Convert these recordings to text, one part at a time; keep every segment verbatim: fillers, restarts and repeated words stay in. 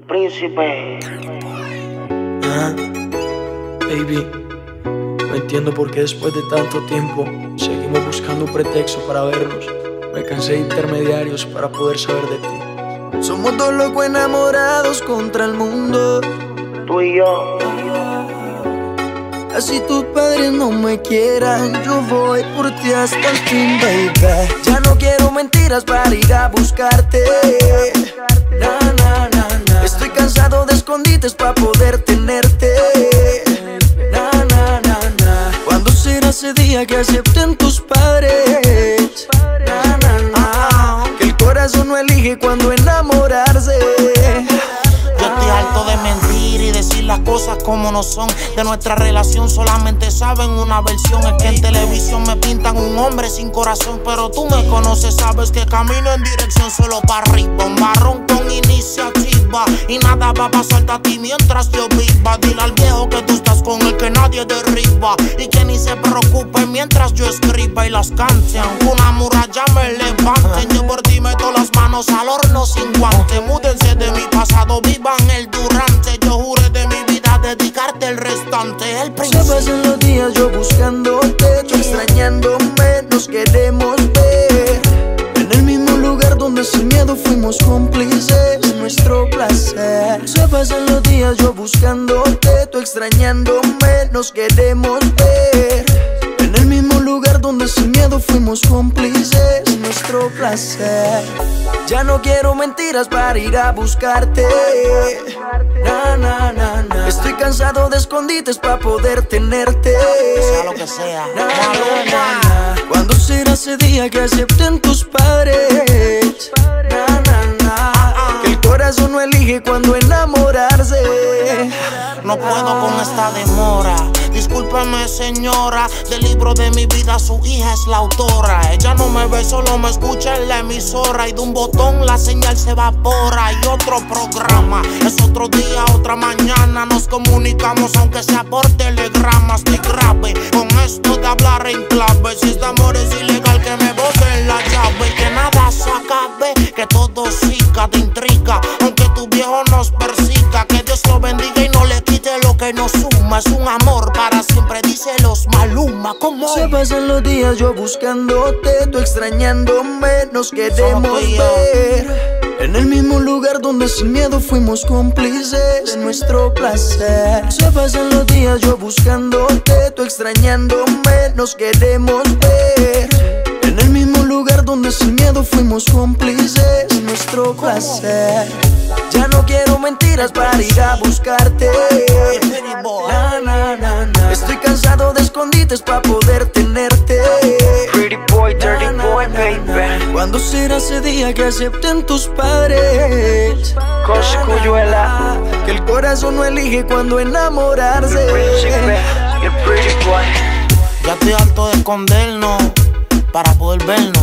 Príncipe. Ah, baby, no entiendo por qué después de tanto tiempo seguimos buscando un pretexto para vernos. Me cansé de intermediarios para poder saber de ti. Somos dos locos enamorados contra el mundo, Tú y yo. así tus padres no me quieran, yo voy por ti hasta el fin, baby. Ya no quiero mentiras para ir a buscarte. Na, na, na, na. Estoy cansado de escondites para poder tenerte. Na, na, na, na. ¿Cuándo será ese día que acepten tus padres? Na, na, na. Que el corazón no elige cuando enamorarse. Yo estoy harto de mentir y decir las cosas como no son. De nuestra relación solamente saben una versión. Es que en televisión me pintan un hombre sin corazón, pero tú me conoces, sabes que camino en dirección solo para arriba. Un barrón con iniciativa y nada va a pasarte a ti mientras yo viva. Dile al viejo que tú estás con el que nadie derriba y que ni se preocupe mientras yo escriba y las cante. Aunque una muralla me levanten, yo por ti meto las manos al horno sin guante. Múdense de mi pasado, vivan el durante. Yo juré de mi vida dedicarte el restante. El príncipe. Se pasan los días yo buscándote, tú extrañándome, nos queremos ver. En el mismo lugar donde sin miedo fuimos cómplices de nuestro placer. Se pasan los días yo buscándote, tú extrañándome, nos queremos ver. En el mismo lugar donde sin miedo fuimos cómplices de nuestro placer. Ya no quiero mentiras para ir a buscarte. Na, na, na, na. Estoy cansado de escondites para poder tenerte. Que sea lo que sea. Na, na, na, na. ¿Cuándo será ese día que acepten tus padres? Na, na, na. Que el corazón no elige cuando enamorarse. No puedo con esta demora. Discúlpeme, señora. Del libro de mi vida su hija es la autora. Ella no me ve, solo me escucha en la emisora. Y de un botón la señal se evapora. Y otro programa, es otro día, otra mañana. Nos comunicamos aunque sea por telegrama. Estoy grave con esto de hablar en clave. Si este amor es ilegal, que me boten la llave. Que nada se acabe, que todo siga de intriga. Aunque tu viejo nos persiga, que Dios lo bendiga y no le quite lo que nos suma. Es un amor para siempre, dice los Maluma. ¿Cómo? Se pasan los días yo buscándote, tú extrañándome, nos queremos ver. En el mismo lugar donde sin miedo fuimos cómplices de nuestro placer. Se pasan los días yo buscándote, tú extrañándome, nos queremos ver. En el mismo lugar donde sin miedo fuimos cómplices de nuestro placer. Ya no quiero mentiras para ir a buscarte. Na, na, na, na. Estoy cansado de escondites para poder tenerte. Pretty boy, dirty Na, na, boy, na, baby. na. ¿Cuándo será ese día que acepten tus padres? Coscuyuela. Que el corazón no elige cuando enamorarse. El príncipe, el pretty boy. Ya estoy harto de escondernos para poder vernos.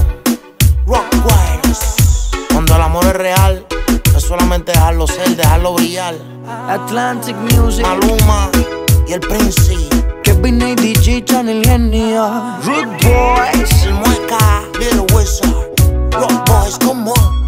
Rockwires. Cuando el amor es real, es solamente dejarlo ser, dejarlo brillar. Atlantic Music, Maluma y el Príncipe. Kevin A D G, Channel Genia, Rude Boys. El Mueca, Little Wizard. Rock Boys, come on.